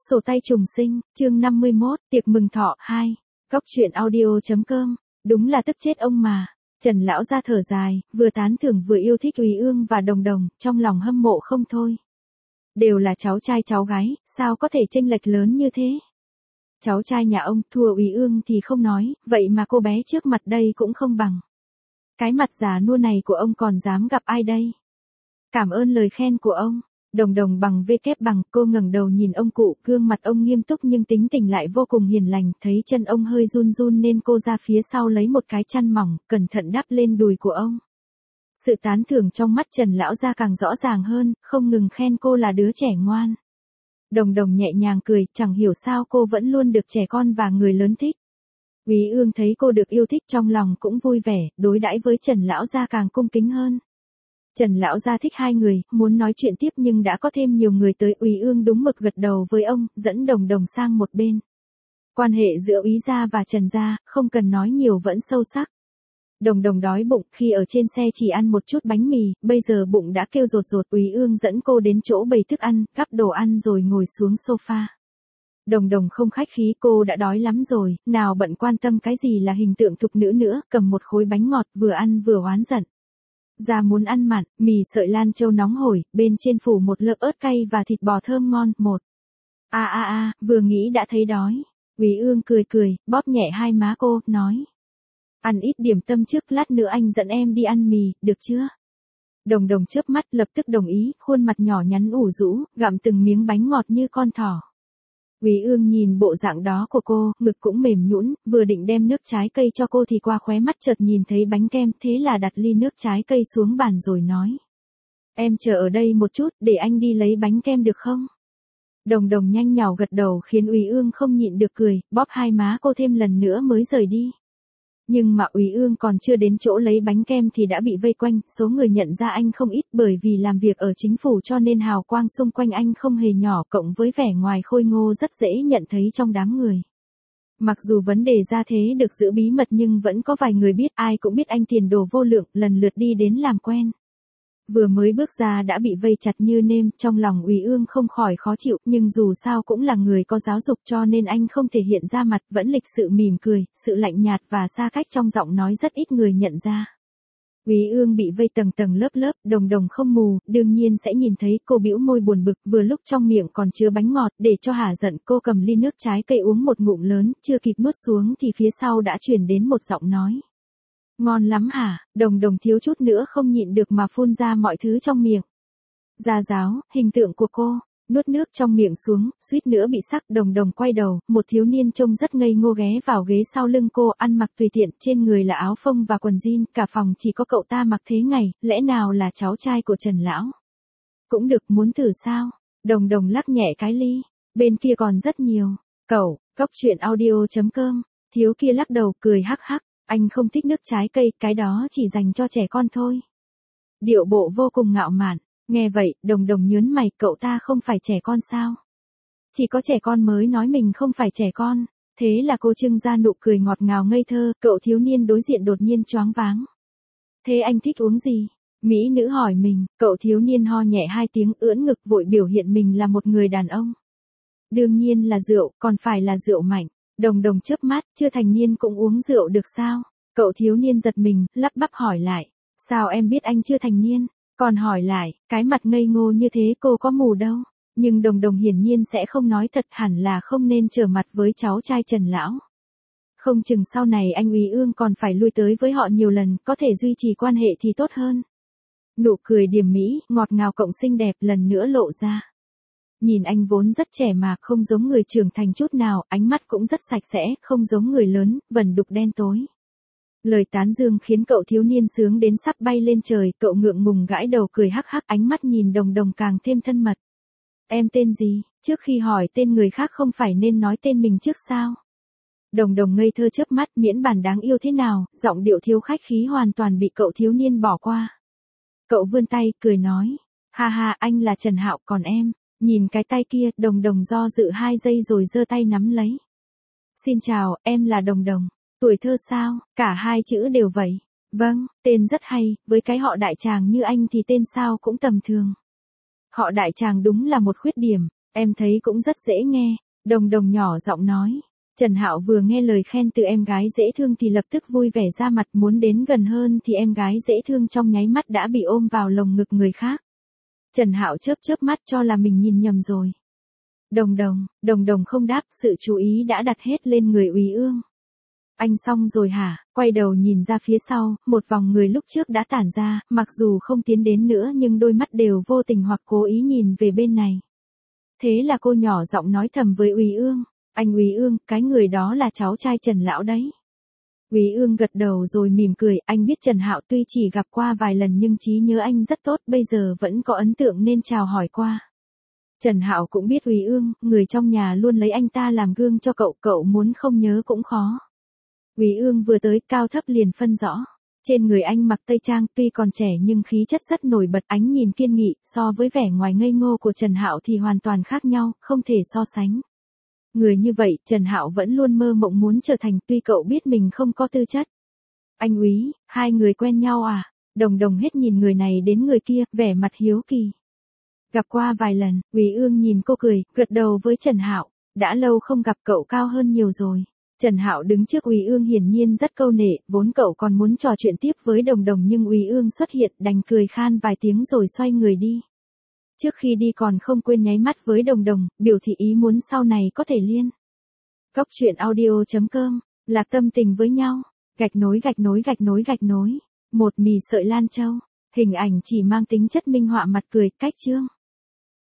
Sổ tay trùng sinh, chương 51, tiệc mừng thọ 2. Góc truyện audio.com. Đúng là tức chết ông mà. Trần lão ra thở dài, vừa tán thưởng vừa yêu thích Úy Ương và Đồng Đồng, trong lòng hâm mộ không thôi. Đều là cháu trai cháu gái, sao có thể chênh lệch lớn như thế? Cháu trai nhà ông thua Úy Ương thì không nói, vậy mà cô bé trước mặt đây cũng không bằng. Cái mặt già nua này của ông còn dám gặp ai đây? Cảm ơn lời khen của ông. Đồng Đồng bằng V kép bằng, cô ngẩng đầu nhìn ông cụ, gương mặt ông nghiêm túc nhưng tính tình lại vô cùng hiền lành, thấy chân ông hơi run run nên cô ra phía sau lấy một cái chăn mỏng, cẩn thận đắp lên đùi của ông. Sự tán thưởng trong mắt Trần lão gia càng rõ ràng hơn, không ngừng khen cô là đứa trẻ ngoan. Đồng Đồng nhẹ nhàng cười, chẳng hiểu sao cô vẫn luôn được trẻ con và người lớn thích. Úy Ương thấy cô được yêu thích trong lòng cũng vui vẻ, đối đãi với Trần lão gia càng cung kính hơn. Trần lão gia thích hai người, muốn nói chuyện tiếp nhưng đã có thêm nhiều người tới. Úy Ương đúng mực gật đầu với ông, dẫn Đồng Đồng sang một bên. Quan hệ giữa Úy gia và Trần gia, không cần nói nhiều vẫn sâu sắc. Đồng Đồng đói bụng, khi ở trên xe chỉ ăn một chút bánh mì, bây giờ bụng đã kêu rột rột. Úy Ương dẫn cô đến chỗ bày thức ăn, gắp đồ ăn rồi ngồi xuống sofa. Đồng Đồng không khách khí, cô đã đói lắm rồi, nào bận quan tâm cái gì là hình tượng thục nữ nữa, cầm một khối bánh ngọt vừa ăn vừa oán giận. Gia muốn ăn mặn, mì sợi Lan Châu nóng hổi, bên trên phủ một lớp ớt cay và thịt bò thơm ngon. Vừa nghĩ đã thấy đói. Úy Ương cười cười, bóp nhẹ hai má cô, nói. Ăn ít điểm tâm trước, lát nữa anh dẫn em đi ăn mì, được chưa? Đồng Đồng chớp mắt lập tức đồng ý, khuôn mặt nhỏ nhắn ủ rũ, gặm từng miếng bánh ngọt như con thỏ. Úy Ương nhìn bộ dạng đó của cô, ngực cũng mềm nhũn, vừa định đem nước trái cây cho cô thì qua khóe mắt chợt nhìn thấy bánh kem, thế là đặt ly nước trái cây xuống bàn rồi nói. Em chờ ở đây một chút, để anh đi lấy bánh kem được không? Đồng Đồng nhanh nhảu gật đầu khiến Úy Ương không nhịn được cười, bóp hai má cô thêm lần nữa mới rời đi. Nhưng mà Úy Ương còn chưa đến chỗ lấy bánh kem thì đã bị vây quanh, số người nhận ra anh không ít bởi vì làm việc ở chính phủ cho nên hào quang xung quanh anh không hề nhỏ, cộng với vẻ ngoài khôi ngô rất dễ nhận thấy trong đám người. Mặc dù vấn đề ra thế được giữ bí mật nhưng vẫn có vài người biết, ai cũng biết anh tiền đồ vô lượng, lần lượt đi đến làm quen. Vừa mới bước ra đã bị vây chặt như nêm, trong lòng Úy Ương không khỏi khó chịu, nhưng dù sao cũng là người có giáo dục cho nên anh không thể hiện ra mặt, vẫn lịch sự mỉm cười, sự lạnh nhạt và xa cách trong giọng nói rất ít người nhận ra. Úy Ương bị vây tầng tầng lớp lớp, Đồng Đồng không mù, đương nhiên sẽ nhìn thấy. Cô bĩu môi buồn bực, vừa lúc trong miệng còn chứa bánh ngọt, để cho hả giận cô cầm ly nước trái cây uống một ngụm lớn, chưa kịp nuốt xuống thì phía sau đã truyền đến một giọng nói. Ngon lắm hả? Đồng Đồng thiếu chút nữa không nhịn được mà phun ra mọi thứ trong miệng. Gia giáo, hình tượng của cô, nuốt nước trong miệng xuống, suýt nữa bị sặc. Đồng Đồng quay đầu, một thiếu niên trông rất ngây ngô ghé vào ghế sau lưng cô, ăn mặc tùy tiện, trên người là áo phông và quần jean, cả phòng chỉ có cậu ta mặc thế ngày, lẽ nào là cháu trai của Trần lão? Cũng được, muốn thử sao? Đồng Đồng lắc nhẹ cái ly, bên kia còn rất nhiều. Cậu, góc truyện audio.com, thiếu kia lắc đầu cười hắc hắc. Anh không thích nước trái cây, cái đó chỉ dành cho trẻ con thôi. Điệu bộ vô cùng ngạo mạn. Nghe vậy, Đồng Đồng nhớn mày, cậu ta không phải trẻ con sao? Chỉ có trẻ con mới nói mình không phải trẻ con. Thế là cô trưng ra nụ cười ngọt ngào ngây thơ, cậu thiếu niên đối diện đột nhiên choáng váng. Thế anh thích uống gì? Mỹ nữ hỏi mình, cậu thiếu niên ho nhẹ hai tiếng, ưỡn ngực vội biểu hiện mình là một người đàn ông. Đương nhiên là rượu, còn phải là rượu mạnh. Đồng Đồng chớp mắt, chưa thành niên cũng uống rượu được sao? Cậu thiếu niên giật mình, lắp bắp hỏi lại. Sao em biết anh chưa thành niên? Còn hỏi lại, cái mặt ngây ngô như thế cô có mù đâu. Nhưng Đồng Đồng hiển nhiên sẽ không nói thật, hẳn là không nên trở mặt với cháu trai Trần lão. Không chừng sau này anh Úy Ương còn phải lui tới với họ nhiều lần, có thể duy trì quan hệ thì tốt hơn. Nụ cười điềm mỹ, ngọt ngào cộng xinh đẹp lần nữa lộ ra. Nhìn anh vốn rất trẻ mà không giống người trưởng thành chút nào, ánh mắt cũng rất sạch sẽ, không giống người lớn, vẩn đục đen tối. Lời tán dương khiến cậu thiếu niên sướng đến sắp bay lên trời, cậu ngượng ngùng gãi đầu cười hắc hắc, ánh mắt nhìn Đồng Đồng càng thêm thân mật. Em tên gì? Trước khi hỏi tên người khác không phải nên nói tên mình trước sao? Đồng Đồng ngây thơ chớp mắt, miễn bản đáng yêu thế nào, giọng điệu thiếu khách khí hoàn toàn bị cậu thiếu niên bỏ qua. Cậu vươn tay, cười nói. Ha ha, anh là Trần Hạo, còn em? Nhìn cái tay kia, Đồng Đồng do dự 2 giây rồi giơ tay nắm lấy. Xin chào, em là Đồng Đồng. Tuổi thơ sao? Cả hai chữ đều vậy. Vâng, tên rất hay, với cái họ Đại Tràng như anh thì tên sao cũng tầm thường. Họ Đại Tràng đúng là một khuyết điểm. Em thấy cũng rất dễ nghe, Đồng Đồng nhỏ giọng nói. Trần Hạo vừa nghe lời khen từ em gái dễ thương thì lập tức vui vẻ ra mặt, muốn đến gần hơn thì em gái dễ thương trong nháy mắt đã bị ôm vào lồng ngực người khác. Trần Hạo chớp chớp mắt cho là mình nhìn nhầm rồi. Đồng Đồng không đáp, sự chú ý đã đặt hết lên người Úy Ương. Anh xong rồi hả? Quay đầu nhìn ra phía sau, một vòng người lúc trước đã tản ra, mặc dù không tiến đến nữa nhưng đôi mắt đều vô tình hoặc cố ý nhìn về bên này. Thế là cô nhỏ giọng nói thầm với Úy Ương. Anh Úy Ương, cái người đó là cháu trai Trần lão đấy. Úy Ương gật đầu rồi mỉm cười, anh biết Trần Hạo tuy chỉ gặp qua vài lần nhưng trí nhớ anh rất tốt, bây giờ vẫn có ấn tượng nên chào hỏi qua. Trần Hạo cũng biết Úy Ương, người trong nhà luôn lấy anh ta làm gương cho cậu muốn không nhớ cũng khó. Úy Ương vừa tới, cao thấp liền phân rõ. Trên người anh mặc tây trang, tuy còn trẻ nhưng khí chất rất nổi bật, ánh nhìn kiên nghị, so với vẻ ngoài ngây ngô của Trần Hạo thì hoàn toàn khác nhau, không thể so sánh. Người như vậy, Trần Hạo vẫn luôn mơ mộng muốn trở thành, tuy cậu biết mình không có tư chất. Anh Úy, hai người quen nhau à? Đồng Đồng hết nhìn người này đến người kia, vẻ mặt hiếu kỳ. Gặp qua vài lần, Úy Ương nhìn cô cười, gật đầu với Trần Hạo. Đã lâu không gặp, cậu cao hơn nhiều rồi. Trần Hạo đứng trước Úy Ương hiển nhiên rất câu nệ, vốn cậu còn muốn trò chuyện tiếp với Đồng Đồng nhưng Úy Ương xuất hiện, đành cười khan vài tiếng rồi xoay người đi. Trước khi đi còn không quên nháy mắt với Đồng Đồng, biểu thị ý muốn sau này có thể liên. Góc audio.com, lạc tâm tình với nhau, gạch nối, một mì sợi Lan Châu, hình ảnh chỉ mang tính chất minh họa mặt cười, cách chương.